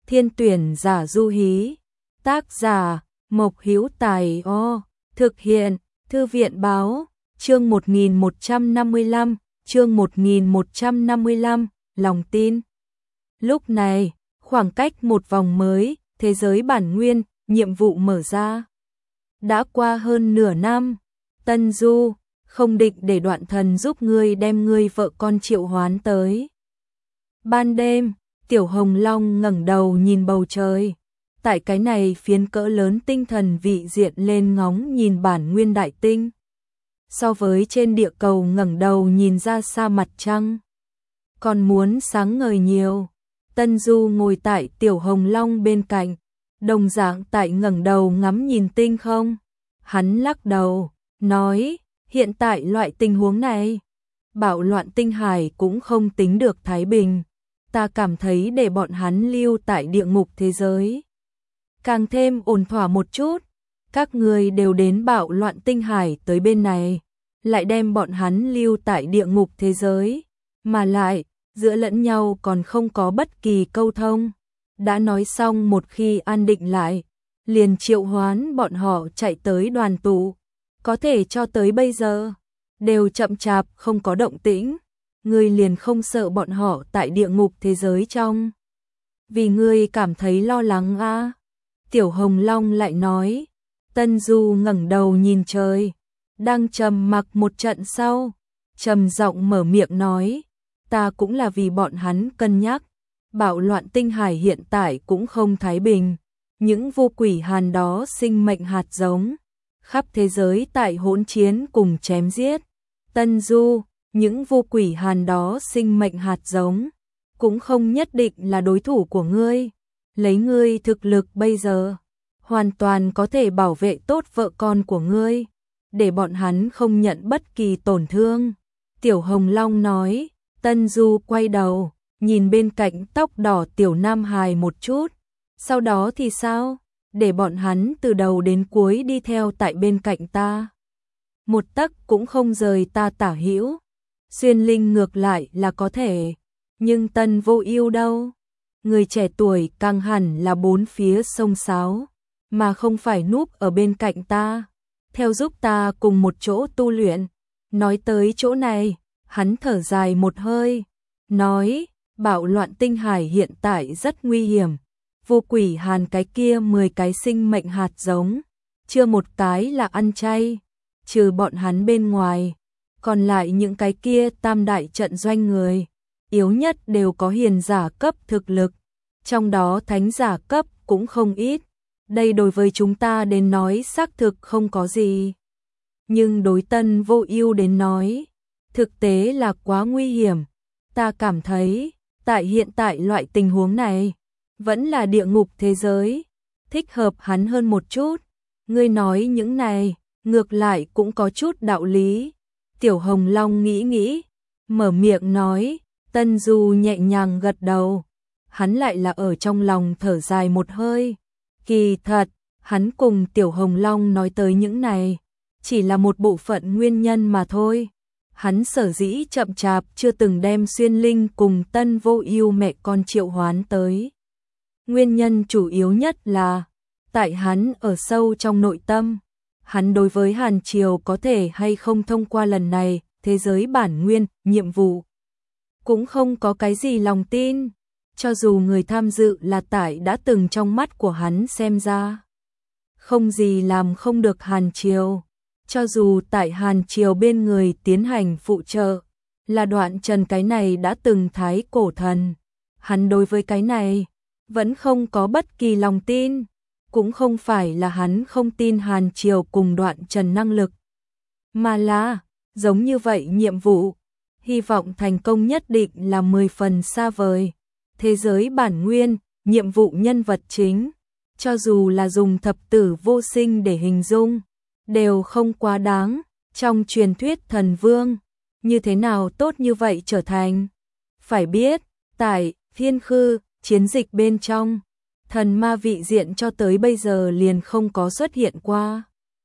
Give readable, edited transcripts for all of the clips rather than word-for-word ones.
Thiên tuyển giả du hí. Tác giả Mộc Hữu Tài. Thực hiện Thư viện báo. Chương 1155, chương 1155, lòng tin. Lúc này, khoảng cách một vòng mới, thế giới bản nguyên, nhiệm vụ mở ra. Đã qua hơn nửa năm, Tân Du, không định để Đoạn Thần giúp ngươi đem ngươi vợ con triệu hoán tới. Ban đêm, Tiểu Hồng Long ngẩng đầu nhìn bầu trời. Tại cái này phiến cỡ lớn tinh thần vị diện lên ngóng nhìn bản nguyên đại tinh. So với trên địa cầu ngẩng đầu nhìn ra xa mặt trăng, còn muốn sáng ngời nhiều. Tân Du ngồi tại Tiểu Hồng Long bên cạnh, đồng dạng tại ngẩng đầu ngắm nhìn tinh không. Hắn lắc đầu, nói, hiện tại loại tình huống này, bạo loạn tinh hải cũng không tính được thái bình. Ta cảm thấy để bọn hắn lưu tại địa ngục thế giới càng thêm ổn thỏa một chút. Các người đều đến bạo loạn tinh hải tới bên này, lại đem bọn hắn lưu tại địa ngục thế giới, mà lại, giữa lẫn nhau còn không có bất kỳ câu thông. Đã nói xong một khi an định lại, liền triệu hoán bọn họ chạy tới đoàn tụ. Có thể cho tới bây giờ, đều chậm chạp không có động tĩnh. Ngươi liền không sợ bọn họ tại địa ngục thế giới trong? Vì ngươi cảm thấy lo lắng à? Tiểu Hồng Long lại nói. Tân Du ngẩng đầu nhìn trời, đang trầm mặc một trận sau, trầm giọng mở miệng nói, ta cũng là vì bọn hắn cân nhắc. Bạo loạn tinh hải hiện tại cũng không thái bình, những vô quỷ hàn đó sinh mệnh hạt giống, khắp thế giới tại hỗn chiến cùng chém giết. Tân Du, những vô quỷ hàn đó sinh mệnh hạt giống, cũng không nhất định là đối thủ của ngươi. Lấy ngươi thực lực bây giờ, hoàn toàn có thể bảo vệ tốt vợ con của ngươi, để bọn hắn không nhận bất kỳ tổn thương. Tiểu Hồng Long nói. Tân Du quay đầu, nhìn bên cạnh tóc đỏ Tiểu Nam Hài một chút. Sau đó thì sao? Để bọn hắn từ đầu đến cuối đi theo tại bên cạnh ta, một tấc cũng không rời ta tả hữu. Xuyên Linh ngược lại là có thể, nhưng Tân Vô Ưu đâu? Người trẻ tuổi càng hẳn là bốn phía xông xáo, mà không phải núp ở bên cạnh ta, theo giúp ta cùng một chỗ tu luyện. Nói tới chỗ này, hắn thở dài một hơi, nói, bạo loạn tinh hải hiện tại rất nguy hiểm. Vô quỷ hàn cái kia 10 cái sinh mệnh hạt giống, chưa một cái là ăn chay, trừ bọn hắn bên ngoài, còn lại những cái kia tam đại trận doanh người, yếu nhất đều có hiền giả cấp thực lực, trong đó thánh giả cấp cũng không ít. Đây đối với chúng ta đến nói xác thực không có gì, nhưng đối Tân Vô Ưu đến nói, thực tế là quá nguy hiểm. Ta cảm thấy, tại hiện tại loại tình huống này, vẫn là địa ngục thế giới thích hợp hắn hơn một chút. Ngươi nói những này, ngược lại cũng có chút đạo lý. Tiểu Hồng Long nghĩ nghĩ, mở miệng nói. Tân Du nhẹ nhàng gật đầu, hắn lại là ở trong lòng thở dài một hơi. Kỳ thật, hắn cùng Tiểu Hồng Long nói tới những này, chỉ là một bộ phận nguyên nhân mà thôi. Hắn sở dĩ chậm chạp chưa từng đem Xuyên Linh cùng Tân Vô Ưu mẹ con triệu hoán tới. Nguyên nhân chủ yếu nhất là, tại hắn ở sâu trong nội tâm, hắn đối với Hàn Triều có thể hay không thông qua lần này thế giới bản nguyên nhiệm vụ, cũng không có cái gì lòng tin. Cho dù người tham dự là tại đã từng trong mắt của hắn xem ra không gì làm không được Hàn Triều, cho dù tại Hàn Triều bên người tiến hành phụ trợ là Đoạn Trần cái này đã từng thái cổ thần, hắn đối với cái này vẫn không có bất kỳ lòng tin. Cũng không phải là hắn không tin Hàn Triều cùng Đoạn Trần năng lực, mà là giống như vậy nhiệm vụ, hy vọng thành công nhất định là 10 phần xa vời. Thế giới bản nguyên, nhiệm vụ nhân vật chính, cho dù là dùng thập tử vô sinh để hình dung, đều không quá đáng. Trong truyền thuyết thần vương, như thế nào tốt như vậy trở thành? Phải biết, tại Thiên Khư, chiến dịch bên trong, thần ma vị diện cho tới bây giờ liền không có xuất hiện qua.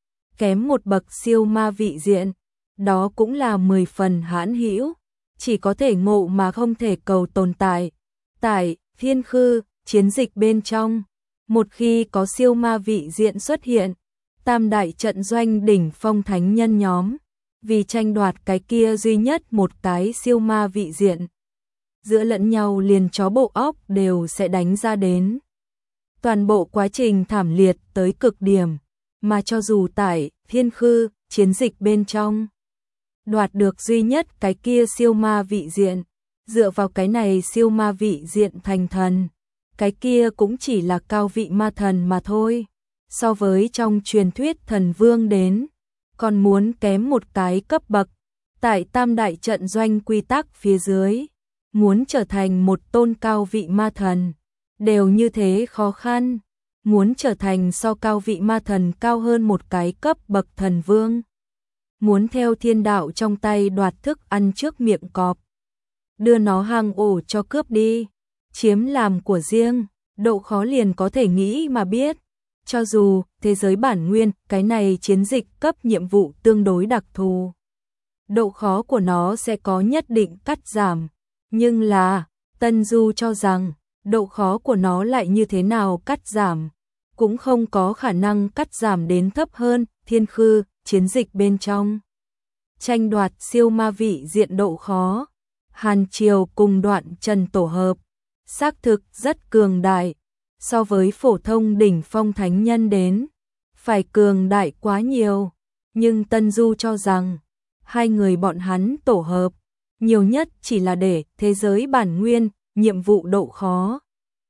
Kém một bậc siêu ma vị diện, đó cũng là 10 phần hãn hữu, chỉ có thể ngộ mà không thể cầu tồn tại. Tại Thiên Khư, chiến dịch bên trong. Một khi có siêu ma vị diện xuất hiện, tam đại trận doanh đỉnh phong thánh nhân nhóm, vì tranh đoạt cái kia duy nhất một cái siêu ma vị diện, giữa lẫn nhau liền chó bộ óc đều sẽ đánh ra đến. Toàn bộ quá trình thảm liệt tới cực điểm, mà cho dù tại Thiên Khư chiến dịch bên trong đoạt được duy nhất cái kia siêu ma vị diện, dựa vào cái này siêu ma vị diện thành thần, cái kia cũng chỉ là cao vị ma thần mà thôi. So với trong truyền thuyết thần vương đến, còn muốn kém một cái cấp bậc. Tại tam đại trận doanh quy tắc phía dưới, muốn trở thành một tôn cao vị ma thần, đều như thế khó khăn. Muốn trở thành so cao vị ma thần cao hơn một cái cấp bậc thần vương, muốn theo thiên đạo trong tay đoạt thức ăn trước miệng cọp, đưa nó hang ổ cho cướp đi, chiếm làm của riêng, độ khó liền có thể nghĩ mà biết. Cho dù thế giới bản nguyên, cái này chiến dịch cấp nhiệm vụ tương đối đặc thù, độ khó của nó sẽ có nhất định cắt giảm, nhưng là Tân Du cho rằng độ khó của nó lại như thế nào cắt giảm, cũng không có khả năng cắt giảm đến thấp hơn Thiên Khư chiến dịch bên trong. Tranh đoạt siêu ma vị diện độ khó, Hàn Triều cùng Đoạn Trần tổ hợp, xác thực rất cường đại, so với phổ thông đỉnh phong thánh nhân đến, phải cường đại quá nhiều, nhưng Tân Du cho rằng, hai người bọn hắn tổ hợp, nhiều nhất chỉ là để thế giới bản nguyên, nhiệm vụ độ khó.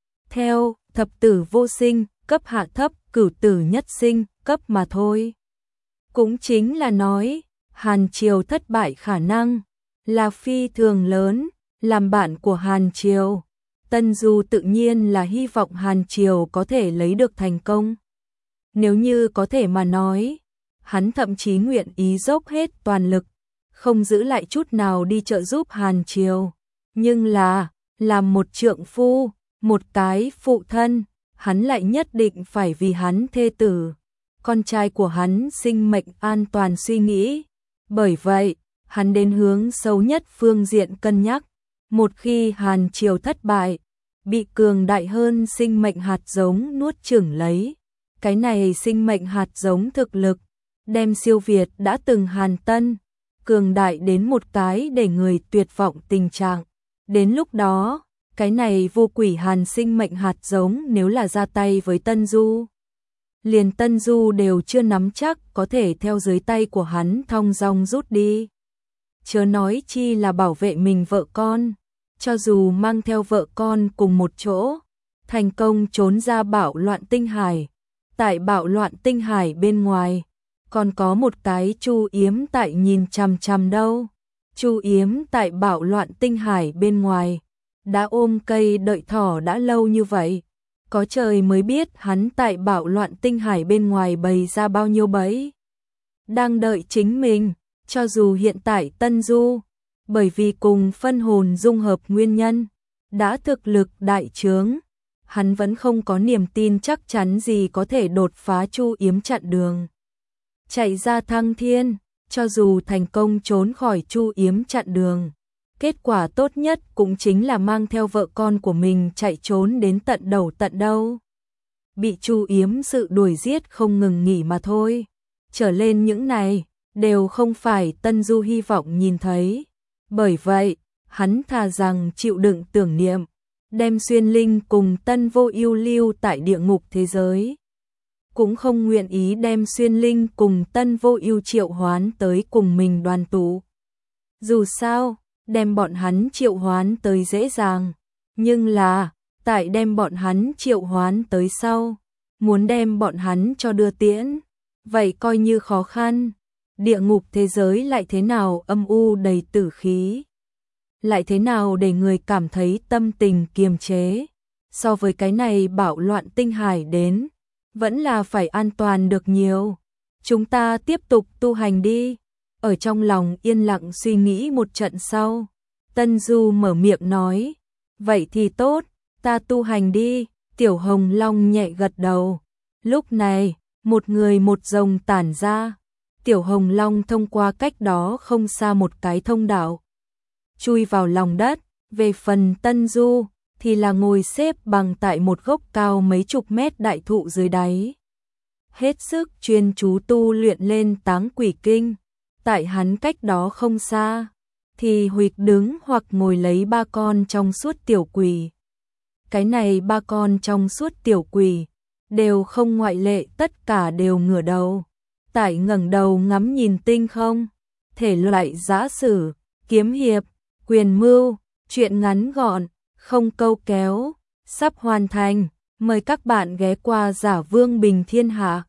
Theo thập tử vô sinh, cấp hạ thấp, cửu tử nhất sinh, cấp mà thôi. Cũng chính là nói, Hàn Triều thất bại khả năng là phi thường lớn, làm bạn của Hàn Triều. Tân Du tự nhiên là hy vọng Hàn Triều có thể lấy được thành công. Nếu như có thể mà nói, hắn thậm chí nguyện ý dốc hết toàn lực, không giữ lại chút nào đi trợ giúp Hàn Triều. Nhưng là, làm một trượng phu, một cái phụ thân, hắn lại nhất định phải vì hắn thê tử, con trai của hắn sinh mệnh an toàn suy nghĩ. Bởi vậy, hắn đến hướng sâu nhất phương diện cân nhắc. Một khi Hàn Triều thất bại, bị cường đại hơn sinh mệnh hạt giống nuốt chửng lấy, cái này sinh mệnh hạt giống thực lực, đem siêu việt đã từng Hàn Tân, cường đại đến một cái để người tuyệt vọng tình trạng. Đến lúc đó, cái này vô quỷ Hàn sinh mệnh hạt giống nếu là ra tay với Tân Du, liền Tân Du đều chưa nắm chắc có thể theo dưới tay của hắn thong dong rút đi. Chớ nói chi là bảo vệ mình vợ con, cho dù mang theo vợ con cùng một chỗ, thành công trốn ra bạo loạn tinh hải. Tại bạo loạn tinh hải bên ngoài, còn có một cái Chu Yếm tại nhìn chằm chằm đâu. Chu Yếm tại bạo loạn tinh hải bên ngoài, đã ôm cây đợi thỏ đã lâu như vậy. Có trời mới biết hắn tại bạo loạn tinh hải bên ngoài bày ra bao nhiêu bẫy. Đang đợi chính mình, cho dù hiện tại Tân Du, bởi vì cùng phân hồn dung hợp nguyên nhân, đã thực lực đại trướng, hắn vẫn không có niềm tin chắc chắn gì có thể đột phá Chu Yếm chặn đường. Chạy ra thăng thiên, cho dù thành công trốn khỏi Chu Yếm chặn đường, kết quả tốt nhất cũng chính là mang theo vợ con của mình chạy trốn đến tận đầu tận đâu. Bị Chu Yếm sự đuổi giết không ngừng nghỉ mà thôi. Trở lên những này, đều không phải Tân Du hy vọng nhìn thấy. Bởi vậy, hắn thà rằng chịu đựng tưởng niệm, đem Xuyên Linh cùng Tân Vô Ưu lưu tại địa ngục thế giới. Cũng không nguyện ý đem Xuyên Linh cùng Tân Vô Ưu triệu hoán tới cùng mình đoàn tụ. Dù sao, đem bọn hắn triệu hoán tới dễ dàng, nhưng là, tại đem bọn hắn triệu hoán tới sau, muốn đem bọn hắn cho đưa tiễn, vậy coi như khó khăn. Địa ngục thế giới lại thế nào âm u đầy tử khí, lại thế nào để người cảm thấy tâm tình kiềm chế, so với cái này bạo loạn tinh hải đến, vẫn là phải an toàn được nhiều. Chúng ta tiếp tục tu hành đi. Ở trong lòng yên lặng suy nghĩ một trận sau, Tân Du mở miệng nói, vậy thì tốt, ta tu hành đi. Tiểu Hồng Long nhẹ gật đầu. Lúc này, một người một rồng tản ra. Tiểu Hồng Long thông qua cách đó không xa một cái thông đạo, chui vào lòng đất. Về phần Tân Du, thì là ngồi xếp bằng tại một gốc cao mấy chục mét đại thụ dưới đáy. Hết sức chuyên chú tu luyện lên Táng Quỷ Kinh. Tại hắn cách đó không xa, thì Huỵch đứng hoặc ngồi lấy ba con trong suốt tiểu quỷ. Cái này ba con trong suốt tiểu quỷ, đều không ngoại lệ, tất cả đều ngửa đầu. Tại ngẩng đầu ngắm nhìn tinh không, thể loại giã sử, kiếm hiệp, quyền mưu, truyện ngắn gọn, không câu kéo, sắp hoàn thành. Mời các bạn ghé qua Giả Vương Bình Thiên Hạ.